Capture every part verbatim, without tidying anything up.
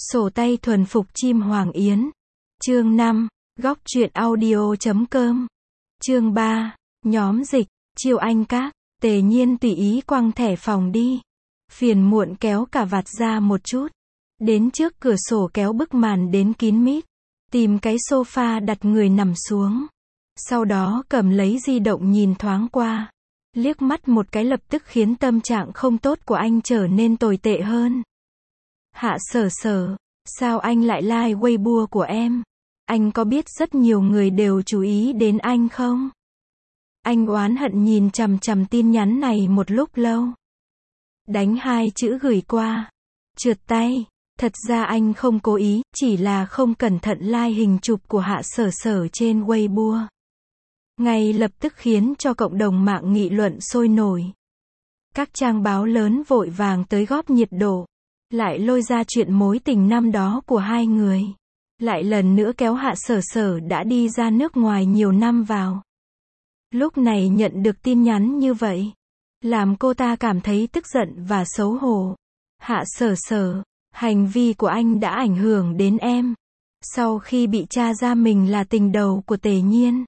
Sổ tay thuần phục chim hoàng yến. Chương năm, góc truyện audio chấm com. Chương ba, nhóm dịch, chiêu anh các, Tề Nhiên tùy ý quăng thẻ phòng đi. Phiền muộn kéo cà vạt ra một chút. Đến trước cửa sổ kéo bức màn đến kín mít. Tìm cái sofa đặt người nằm xuống. Sau đó cầm lấy di động nhìn thoáng qua. Liếc mắt một cái lập tức khiến tâm trạng không tốt của anh trở nên tồi tệ hơn. Hạ Sở Sở, sao anh lại like Weibo của em? Anh có biết rất nhiều người đều chú ý đến anh không? Anh oán hận nhìn chằm chằm tin nhắn này một lúc lâu. Đánh hai chữ gửi qua. Trượt tay. Thật ra anh không cố ý, chỉ là không cẩn thận like hình chụp của Hạ Sở Sở trên Weibo. Ngay lập tức khiến cho cộng đồng mạng nghị luận sôi nổi. Các trang báo lớn vội vàng tới góp nhiệt độ. Lại lôi ra chuyện mối tình năm đó của hai người. Lại lần nữa kéo Hạ Sở Sở đã đi ra nước ngoài nhiều năm vào. Lúc này nhận được tin nhắn như vậy, làm cô ta cảm thấy tức giận và xấu hổ. Hạ Sở Sở, hành vi của anh đã ảnh hưởng đến em. Sau khi bị tra ra mình là tình đầu của Tề Nhiên,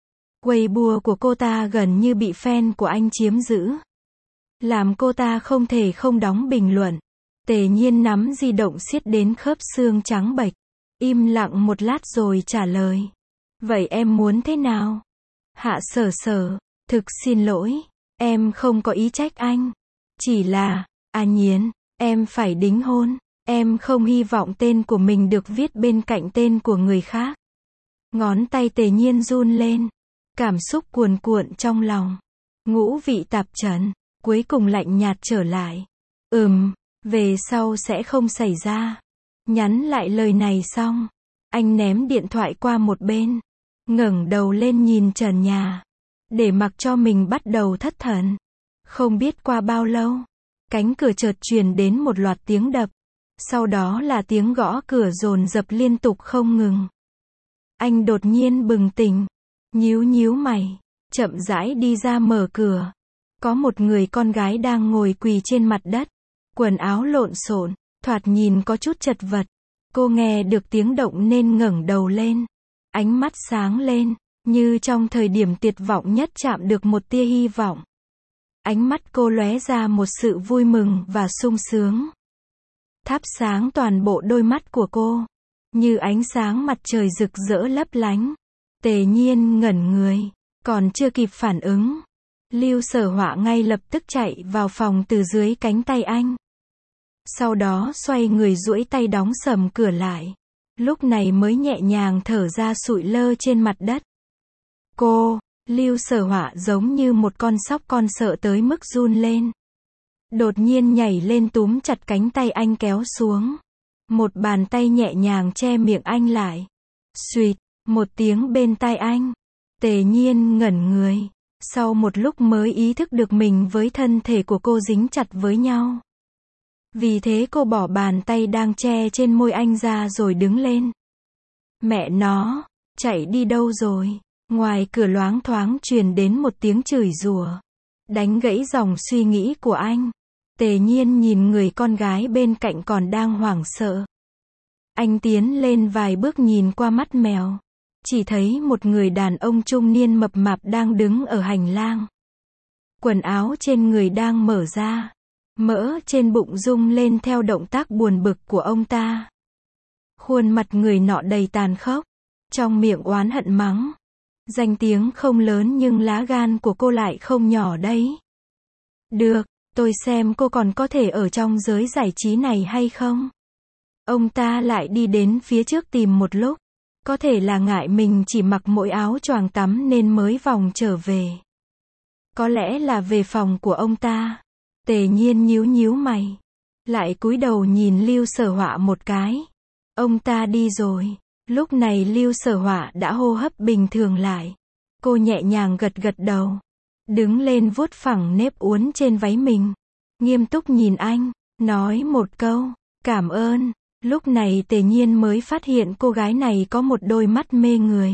Weibo của cô ta gần như bị fan của anh chiếm giữ. Làm cô ta không thể không đóng bình luận. Tề Nhiên nắm di động siết đến khớp xương trắng bệch. Im lặng một lát rồi trả lời. Vậy em muốn thế nào? Hạ Sở Sở, thực xin lỗi. Em không có ý trách anh. Chỉ là, à Nhiên, em phải đính hôn. Em không hy vọng tên của mình được viết bên cạnh tên của người khác. Ngón tay Tề Nhiên run lên. Cảm xúc cuồn cuộn trong lòng. Ngũ vị tạp trần. Cuối cùng lạnh nhạt trở lại. Ừm, về sau sẽ không xảy ra. Nhắn lại lời này xong, anh ném điện thoại qua một bên, ngẩng đầu lên nhìn trần nhà, để mặc cho mình bắt đầu thất thần. Không biết qua bao lâu, cánh cửa chợt truyền đến một loạt tiếng đập, sau đó là tiếng gõ cửa dồn dập liên tục không ngừng. Anh đột nhiên bừng tỉnh, nhíu nhíu mày, chậm rãi đi ra mở cửa. Có một người con gái đang ngồi quỳ trên mặt đất, quần áo lộn xộn, thoạt nhìn có chút chật vật. Cô nghe được tiếng động nên ngẩng đầu lên. Ánh mắt sáng lên, như trong thời điểm tuyệt vọng nhất chạm được một tia hy vọng. Ánh mắt cô lóe ra một sự vui mừng và sung sướng. Thắp sáng toàn bộ đôi mắt của cô, như ánh sáng mặt trời rực rỡ lấp lánh. Tề Nhiên ngẩn người, còn chưa kịp phản ứng. Lưu Sở Họa ngay lập tức chạy vào phòng từ dưới cánh tay anh. Sau đó xoay người duỗi tay đóng sầm cửa lại. Lúc này mới nhẹ nhàng thở ra sụi lơ trên mặt đất. Cô, Lưu Sở Họa giống như một con sóc con sợ tới mức run lên. Đột nhiên nhảy lên túm chặt cánh tay anh kéo xuống. Một bàn tay nhẹ nhàng che miệng anh lại. Suýt, một tiếng bên tai anh. Tề Nhiên ngẩn người. Sau một lúc mới ý thức được mình với thân thể của cô dính chặt với nhau. Vì thế cô bỏ bàn tay đang che trên môi anh ra rồi đứng lên. Mẹ nó, chạy đi đâu rồi? Ngoài cửa loáng thoáng truyền đến một tiếng chửi rủa, đánh gãy dòng suy nghĩ của anh. Tề Nhiên nhìn người con gái bên cạnh còn đang hoảng sợ. Anh tiến lên vài bước nhìn qua mắt mèo. Chỉ thấy một người đàn ông trung niên mập mạp đang đứng ở hành lang. Quần áo trên người đang mở ra. Mỡ trên bụng rung lên theo động tác buồn bực của ông ta. Khuôn mặt người nọ đầy tàn khốc. Trong miệng oán hận mắng. Danh tiếng không lớn nhưng lá gan của cô lại không nhỏ đấy. Được, tôi xem cô còn có thể ở trong giới giải trí này hay không. Ông ta lại đi đến phía trước tìm một lúc. Có thể là ngại mình chỉ mặc mỗi áo choàng tắm nên mới vòng trở về. Có lẽ là về phòng của ông ta. Tề Nhiên nhíu nhíu mày. Lại cúi đầu nhìn Lưu Sở Họa một cái. Ông ta đi rồi. Lúc này Lưu Sở Họa đã hô hấp bình thường lại. Cô nhẹ nhàng gật gật đầu. Đứng lên vuốt phẳng nếp uốn trên váy mình. Nghiêm túc nhìn anh. Nói một câu. Cảm ơn. Lúc này Tề Nhiên mới phát hiện cô gái này có một đôi mắt mê người.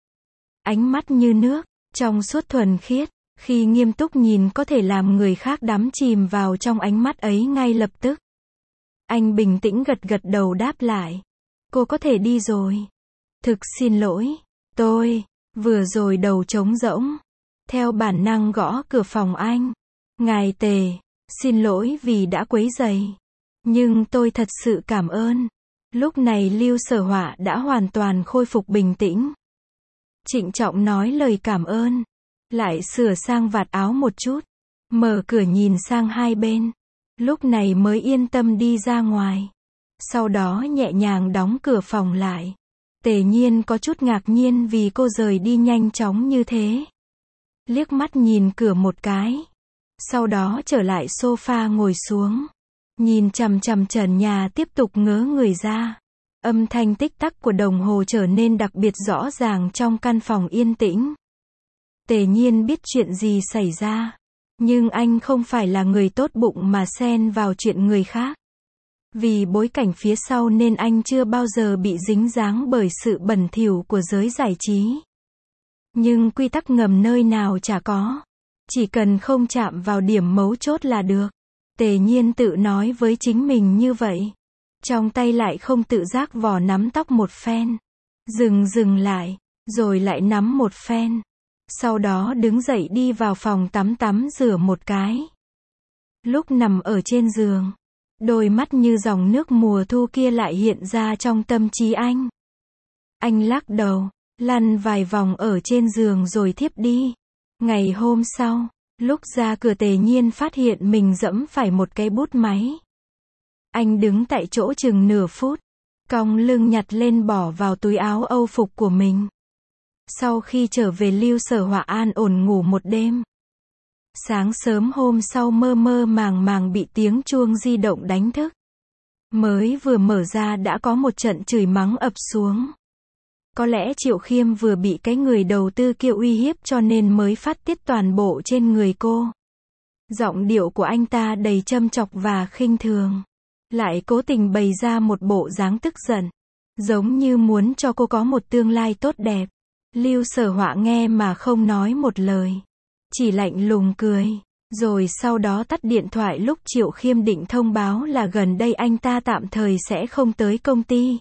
Ánh mắt như nước. Trong suốt thuần khiết. Khi nghiêm túc nhìn có thể làm người khác đắm chìm vào trong ánh mắt ấy ngay lập tức. Anh bình tĩnh gật gật đầu đáp lại. Cô có thể đi rồi. Thực xin lỗi. Tôi, vừa rồi đầu trống rỗng. Theo bản năng gõ cửa phòng anh. Ngài Tề, xin lỗi vì đã quấy rầy. Nhưng tôi thật sự cảm ơn. Lúc này Lưu Sở Họa đã hoàn toàn khôi phục bình tĩnh. Trịnh trọng nói lời cảm ơn. Lại sửa sang vạt áo một chút. Mở cửa nhìn sang hai bên. Lúc này mới yên tâm đi ra ngoài. Sau đó nhẹ nhàng đóng cửa phòng lại. Tề Nhiên có chút ngạc nhiên vì cô rời đi nhanh chóng như thế. Liếc mắt nhìn cửa một cái. Sau đó trở lại sofa ngồi xuống. Nhìn chằm chằm trần nhà tiếp tục ngớ người ra. Âm thanh tích tắc của đồng hồ trở nên đặc biệt rõ ràng trong căn phòng yên tĩnh. Tề Nhiên biết chuyện gì xảy ra. Nhưng anh không phải là người tốt bụng mà xen vào chuyện người khác. Vì bối cảnh phía sau nên anh chưa bao giờ bị dính dáng bởi sự bẩn thỉu của giới giải trí. Nhưng quy tắc ngầm nơi nào chả có. Chỉ cần không chạm vào điểm mấu chốt là được. Tề Nhiên tự nói với chính mình như vậy. Trong tay lại không tự giác vò nắm tóc một phen. Dừng dừng lại. Rồi lại nắm một phen. Sau đó đứng dậy đi vào phòng tắm tắm rửa một cái. Lúc nằm ở trên giường. Đôi mắt như dòng nước mùa thu kia lại hiện ra trong tâm trí anh. Anh lắc đầu. Lăn vài vòng ở trên giường rồi thiếp đi. Ngày hôm sau. Lúc ra cửa Tề Nhiên phát hiện mình dẫm phải một cái bút máy. Anh đứng tại chỗ chừng nửa phút. Cong lưng nhặt lên bỏ vào túi áo âu phục của mình. Sau khi trở về Lưu Sở Họa an ổn ngủ một đêm. Sáng sớm hôm sau mơ mơ màng màng bị tiếng chuông di động đánh thức. Mới vừa mở ra đã có một trận chửi mắng ập xuống. Có lẽ Triệu Khiêm vừa bị cái người đầu tư kia uy hiếp cho nên mới phát tiết toàn bộ trên người cô. Giọng điệu của anh ta đầy châm chọc và khinh thường. Lại cố tình bày ra một bộ dáng tức giận. Giống như muốn cho cô có một tương lai tốt đẹp. Lưu Sở Họa nghe mà không nói một lời. Chỉ lạnh lùng cười. Rồi sau đó tắt điện thoại lúc Triệu Khiêm định thông báo là gần đây anh ta tạm thời sẽ không tới công ty.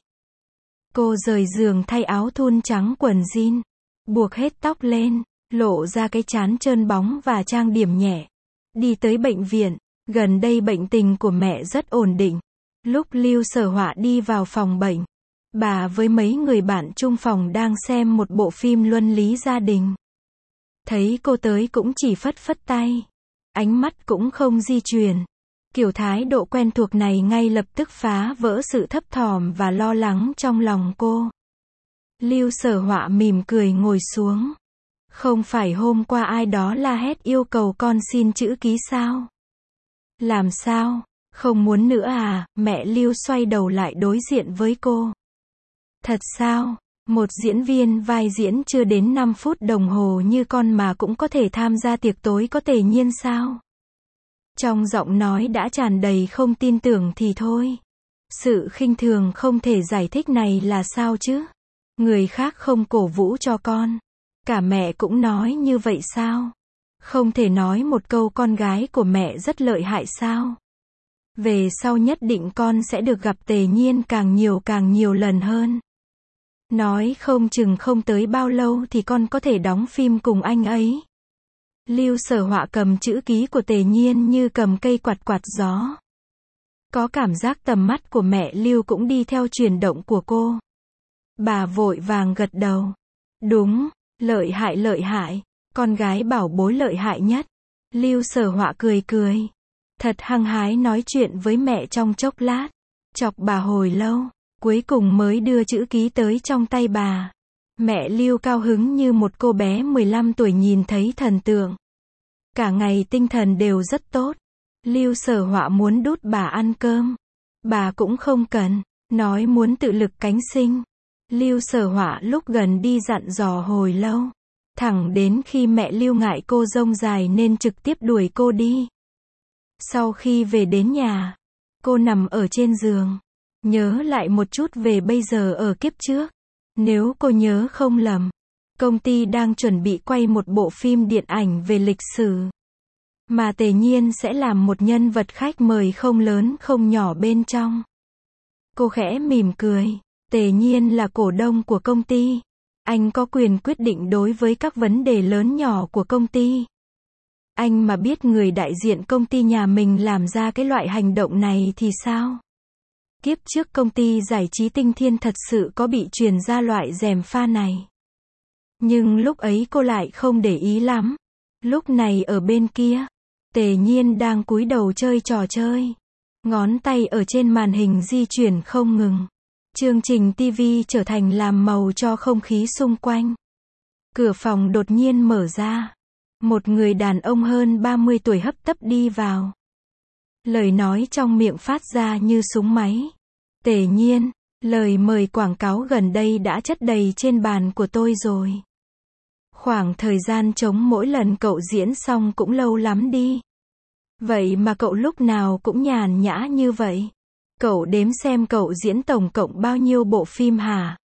Cô rời giường thay áo thun trắng quần jean. Buộc hết tóc lên. Lộ ra cái trán trơn bóng và trang điểm nhẹ. Đi tới bệnh viện. Gần đây bệnh tình của mẹ rất ổn định. Lúc Lưu Sở Họa đi vào phòng bệnh. Bà với mấy người bạn chung phòng đang xem một bộ phim luân lý gia đình. Thấy cô tới cũng chỉ phất phất tay. Ánh mắt cũng không di chuyển. Kiểu thái độ quen thuộc này ngay lập tức phá vỡ sự thấp thỏm và lo lắng trong lòng cô. Lưu Sở Họa mỉm cười ngồi xuống. Không phải hôm qua ai đó la hét yêu cầu con xin chữ ký sao? Làm sao? Không muốn nữa à? Mẹ Lưu xoay đầu lại đối diện với cô. Thật sao? Một diễn viên vai diễn chưa đến năm phút đồng hồ như con mà cũng có thể tham gia tiệc tối có Tề Nhiên sao? Trong giọng nói đã tràn đầy không tin tưởng thì thôi. Sự khinh thường không thể giải thích này là sao chứ? Người khác không cổ vũ cho con. Cả mẹ cũng nói như vậy sao? Không thể nói một câu con gái của mẹ rất lợi hại sao? Về sau nhất định con sẽ được gặp Tề Nhiên càng nhiều càng nhiều lần hơn. Nói không chừng không tới bao lâu thì con có thể đóng phim cùng anh ấy. Lưu Sở Họa cầm chữ ký của Tề Nhiên như cầm cây quạt quạt gió. Có cảm giác tầm mắt của mẹ Lưu cũng đi theo chuyển động của cô. Bà vội vàng gật đầu. Đúng, lợi hại lợi hại, con gái bảo bối lợi hại nhất. Lưu Sở Họa cười cười. Thật hăng hái nói chuyện với mẹ trong chốc lát. Chọc bà hồi lâu, cuối cùng mới đưa chữ ký tới trong tay bà. Mẹ Lưu cao hứng như một cô bé mười lăm tuổi nhìn thấy thần tượng. Cả ngày tinh thần đều rất tốt. Lưu Sở Họa muốn đút bà ăn cơm. Bà cũng không cần, nói muốn tự lực cánh sinh. Lưu Sở Họa lúc gần đi dặn dò hồi lâu. Thẳng đến khi mẹ Lưu ngại cô rông dài nên trực tiếp đuổi cô đi. Sau khi về đến nhà, cô nằm ở trên giường. Nhớ lại một chút về bây giờ ở kiếp trước. Nếu cô nhớ không lầm, công ty đang chuẩn bị quay một bộ phim điện ảnh về lịch sử. Mà Tề Nhiên sẽ làm một nhân vật khách mời không lớn không nhỏ bên trong. Cô khẽ mỉm cười. Tề Nhiên là cổ đông của công ty. Anh có quyền quyết định đối với các vấn đề lớn nhỏ của công ty. Anh mà biết người đại diện công ty nhà mình làm ra cái loại hành động này thì sao? Kiếp trước công ty giải trí Tinh Thiên thật sự có bị truyền ra loại gièm pha này. Nhưng lúc ấy cô lại không để ý lắm. Lúc này ở bên kia, Tề Nhiên đang cúi đầu chơi trò chơi. Ngón tay ở trên màn hình di chuyển không ngừng. Chương trình ti vi trở thành làm màu cho không khí xung quanh. Cửa phòng đột nhiên mở ra. Một người đàn ông hơn ba mươi tuổi hấp tấp đi vào. Lời nói trong miệng phát ra như súng máy. Tề Nhiên, lời mời quảng cáo gần đây đã chất đầy trên bàn của tôi rồi. Khoảng thời gian trống mỗi lần cậu diễn xong cũng lâu lắm đi. Vậy mà cậu lúc nào cũng nhàn nhã như vậy. Cậu đếm xem cậu diễn tổng cộng bao nhiêu bộ phim hả?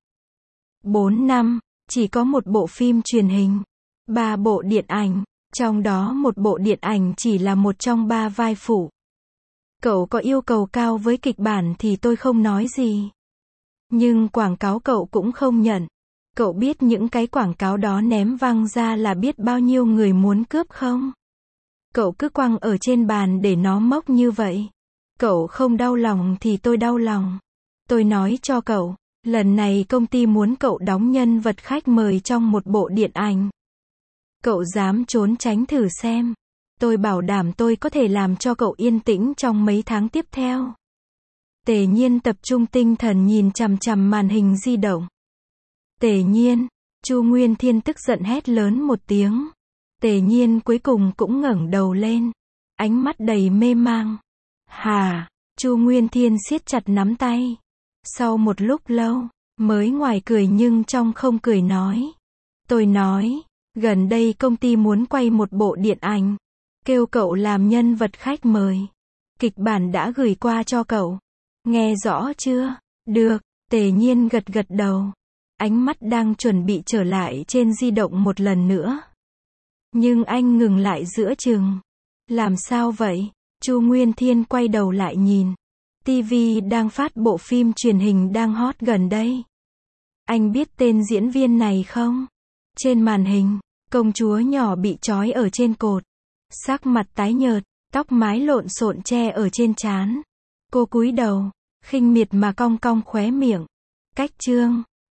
Bốn năm, chỉ có một bộ phim truyền hình. Ba bộ điện ảnh, trong đó một bộ điện ảnh chỉ là một trong ba vai phụ. Cậu có yêu cầu cao với kịch bản thì tôi không nói gì. Nhưng quảng cáo cậu cũng không nhận. Cậu biết những cái quảng cáo đó ném văng ra là biết bao nhiêu người muốn cướp không? Cậu cứ quăng ở trên bàn để nó mốc như vậy. Cậu không đau lòng thì tôi đau lòng. Tôi nói cho cậu, lần này công ty muốn cậu đóng nhân vật khách mời trong một bộ điện ảnh. Cậu dám trốn tránh thử xem. Tôi bảo đảm tôi có thể làm cho cậu yên tĩnh trong mấy tháng tiếp theo. Tề Nhiên tập trung tinh thần nhìn chằm chằm màn hình di động. Tề Nhiên, Chu Nguyên Thiên tức giận hét lớn một tiếng. Tề Nhiên cuối cùng cũng ngẩng đầu lên. Ánh mắt đầy mê mang. Hà, Chu Nguyên Thiên siết chặt nắm tay. Sau một lúc lâu, mới ngoài cười nhưng trong không cười nói. Tôi nói, gần đây công ty muốn quay một bộ điện ảnh. Kêu cậu làm nhân vật khách mời. Kịch bản đã gửi qua cho cậu. Nghe rõ chưa? Được, Tề Nhiên gật gật đầu. Ánh mắt đang chuẩn bị trở lại trên di động một lần nữa. Nhưng anh ngừng lại giữa chừng. Làm sao vậy? Chu Nguyên Thiên quay đầu lại nhìn. ti vi đang phát bộ phim truyền hình đang hot gần đây. Anh biết tên diễn viên này không? Trên màn hình, công chúa nhỏ bị trói ở trên cột. Sắc mặt tái nhợt, tóc mái lộn xộn che ở trên trán. Cô cúi đầu, khinh miệt mà cong cong khóe miệng. Cách chương